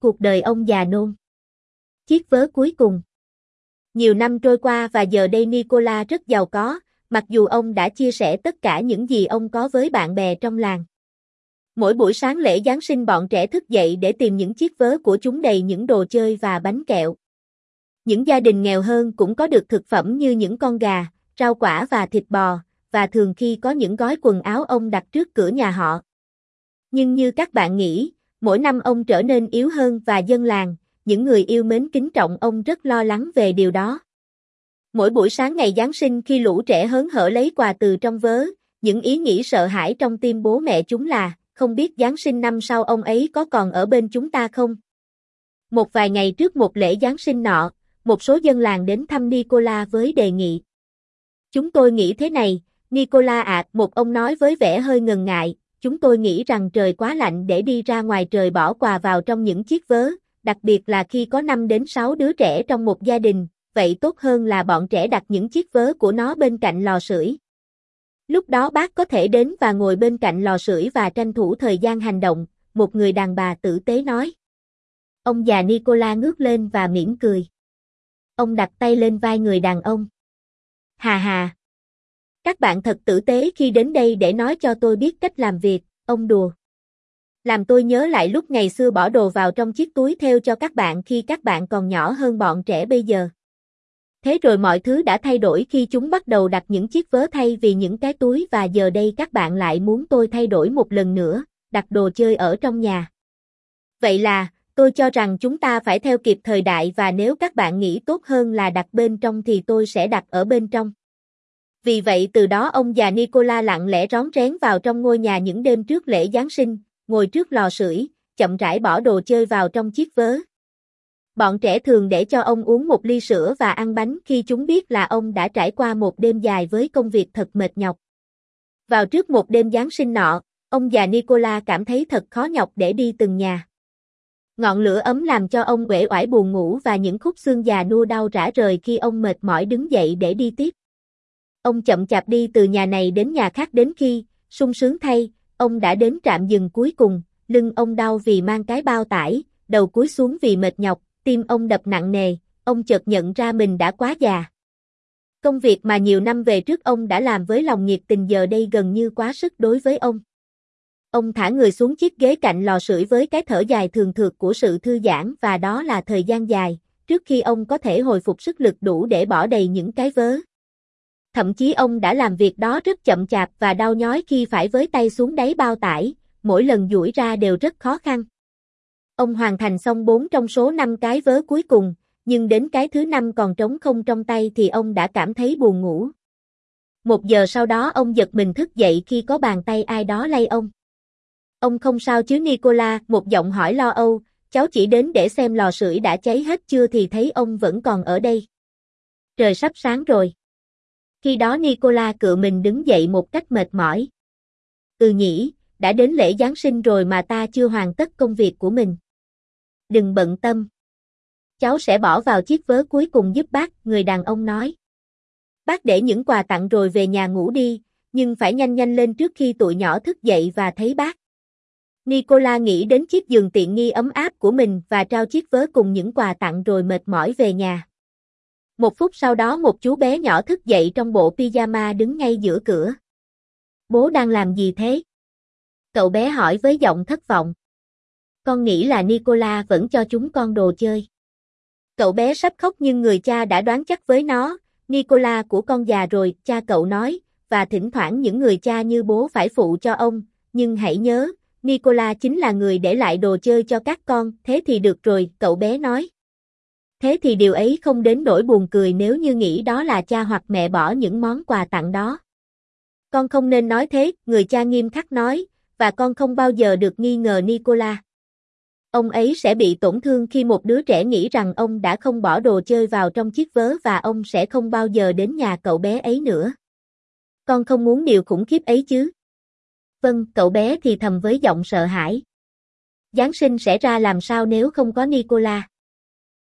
cuộc đời ông già nôn. Chiếc vớ cuối cùng. Nhiều năm trôi qua và giờ đây Nicola rất giàu có, mặc dù ông đã chia sẻ tất cả những gì ông có với bạn bè trong làng. Mỗi buổi sáng lễ Giáng sinh bọn trẻ thức dậy để tìm những chiếc vớ của chúng đầy những đồ chơi và bánh kẹo. Những gia đình nghèo hơn cũng có được thực phẩm như những con gà, rau quả và thịt bò, và thường khi có những gói quần áo ông đặt trước cửa nhà họ. Nhưng như các bạn nghĩ, mỗi năm ông trở nên yếu hơn và dân làng, những người yêu mến kính trọng ông rất lo lắng về điều đó. Mỗi buổi sáng ngày Giáng sinh khi lũ trẻ hớn hở lấy quà từ trong vớ, những ý nghĩ sợ hãi trong tim bố mẹ chúng là, không biết Giáng sinh năm sau ông ấy có còn ở bên chúng ta không? Một vài ngày trước một lễ Giáng sinh nọ, một số dân làng đến thăm Nicola với đề nghị. Chúng tôi nghĩ thế này, Nicola ạ, một ông nói với vẻ hơi ngần ngại, chúng tôi nghĩ rằng trời quá lạnh để đi ra ngoài trời bỏ quà vào trong những chiếc vớ, đặc biệt là khi có 5 đến 6 đứa trẻ trong một gia đình, vậy tốt hơn là bọn trẻ đặt những chiếc vớ của nó bên cạnh lò sưởi. Lúc đó bác có thể đến và ngồi bên cạnh lò sưởi và tranh thủ thời gian hành động, một người đàn bà tử tế nói. Ông già Nicola ngước lên và mỉm cười. Ông đặt tay lên vai người đàn ông. Hà hà. Các bạn thật tử tế khi đến đây để nói cho tôi biết cách làm việc, ông đùa. Làm tôi nhớ lại lúc ngày xưa bỏ đồ vào trong chiếc túi theo cho các bạn khi các bạn còn nhỏ hơn bọn trẻ bây giờ. Thế rồi mọi thứ đã thay đổi khi chúng bắt đầu đặt những chiếc vớ thay vì những cái túi và giờ đây các bạn lại muốn tôi thay đổi một lần nữa, đặt đồ chơi ở trong nhà. Vậy là, tôi cho rằng chúng ta phải theo kịp thời đại và nếu các bạn nghĩ tốt hơn là đặt bên trong thì tôi sẽ đặt ở bên trong. Vì vậy từ đó ông già Nicola lặng lẽ rón rén vào trong ngôi nhà những đêm trước lễ Giáng sinh, ngồi trước lò sưởi, chậm rãi bỏ đồ chơi vào trong chiếc vớ. Bọn trẻ thường để cho ông uống một ly sữa và ăn bánh khi chúng biết là ông đã trải qua một đêm dài với công việc thật mệt nhọc. Vào trước một đêm Giáng sinh nọ, ông già Nicola cảm thấy thật khó nhọc để đi từng nhà. Ngọn lửa ấm làm cho ông uể oải buồn ngủ và những khúc xương già nua đau rã rời khi ông mệt mỏi đứng dậy để đi tiếp. Ông chậm chạp đi từ nhà này đến nhà khác đến khi, sung sướng thay, ông đã đến trạm dừng cuối cùng, lưng ông đau vì mang cái bao tải, đầu cúi xuống vì mệt nhọc, tim ông đập nặng nề, ông chợt nhận ra mình đã quá già. Công việc mà nhiều năm về trước ông đã làm với lòng nhiệt tình giờ đây gần như quá sức đối với ông. Ông thả người xuống chiếc ghế cạnh lò sưởi với cái thở dài thường thượt của sự thư giãn và đó là thời gian dài, trước khi ông có thể hồi phục sức lực đủ để bỏ đầy những cái vớ. Thậm chí ông đã làm việc đó rất chậm chạp và đau nhói khi phải với tay xuống đáy bao tải, mỗi lần duỗi ra đều rất khó khăn. Ông hoàn thành xong 4 trong số 5 cái vớ cuối cùng, nhưng đến cái thứ 5 còn trống không trong tay thì ông đã cảm thấy buồn ngủ. 1 giờ sau đó ông giật mình thức dậy khi có bàn tay ai đó lay ông. Ông không sao chứ Nicola, một giọng hỏi lo âu, cháu chỉ đến để xem lò sưởi đã cháy hết chưa thì thấy ông vẫn còn ở đây. Trời sắp sáng rồi. Khi đó Nicola cựa mình đứng dậy một cách mệt mỏi. Nhỉ, đã đến lễ Giáng sinh rồi mà ta chưa hoàn tất công việc của mình. Đừng bận tâm. Cháu sẽ bỏ vào chiếc vớ cuối cùng giúp bác, người đàn ông nói. Bác để những quà tặng rồi về nhà ngủ đi, nhưng phải nhanh nhanh lên trước khi tụi nhỏ thức dậy và thấy bác. Nicola nghĩ đến chiếc giường tiện nghi ấm áp của mình và trao chiếc vớ cùng những quà tặng rồi mệt mỏi về nhà. 1 phút sau đó một chú bé nhỏ thức dậy trong bộ pyjama đứng ngay giữa cửa. Bố đang làm gì thế? Cậu bé hỏi với giọng thất vọng. Con nghĩ là Nicola vẫn cho chúng con đồ chơi. Cậu bé sắp khóc nhưng người cha đã đoán chắc với nó, Nicola của con già rồi, cha cậu nói, và thỉnh thoảng những người cha như bố phải phụ cho ông, nhưng hãy nhớ, Nicola chính là người để lại đồ chơi cho các con, thế thì được rồi, cậu bé nói. Thế thì điều ấy không đến nỗi buồn cười nếu như nghĩ đó là cha hoặc mẹ bỏ những món quà tặng đó. Con không nên nói thế, người cha nghiêm khắc nói, và con không bao giờ được nghi ngờ Nicola. Ông ấy sẽ bị tổn thương khi một đứa trẻ nghĩ rằng ông đã không bỏ đồ chơi vào trong chiếc vớ và ông sẽ không bao giờ đến nhà cậu bé ấy nữa. Con không muốn điều khủng khiếp ấy chứ? Vâng, cậu bé thì thầm với giọng sợ hãi. Giáng sinh sẽ ra làm sao nếu không có Nicola?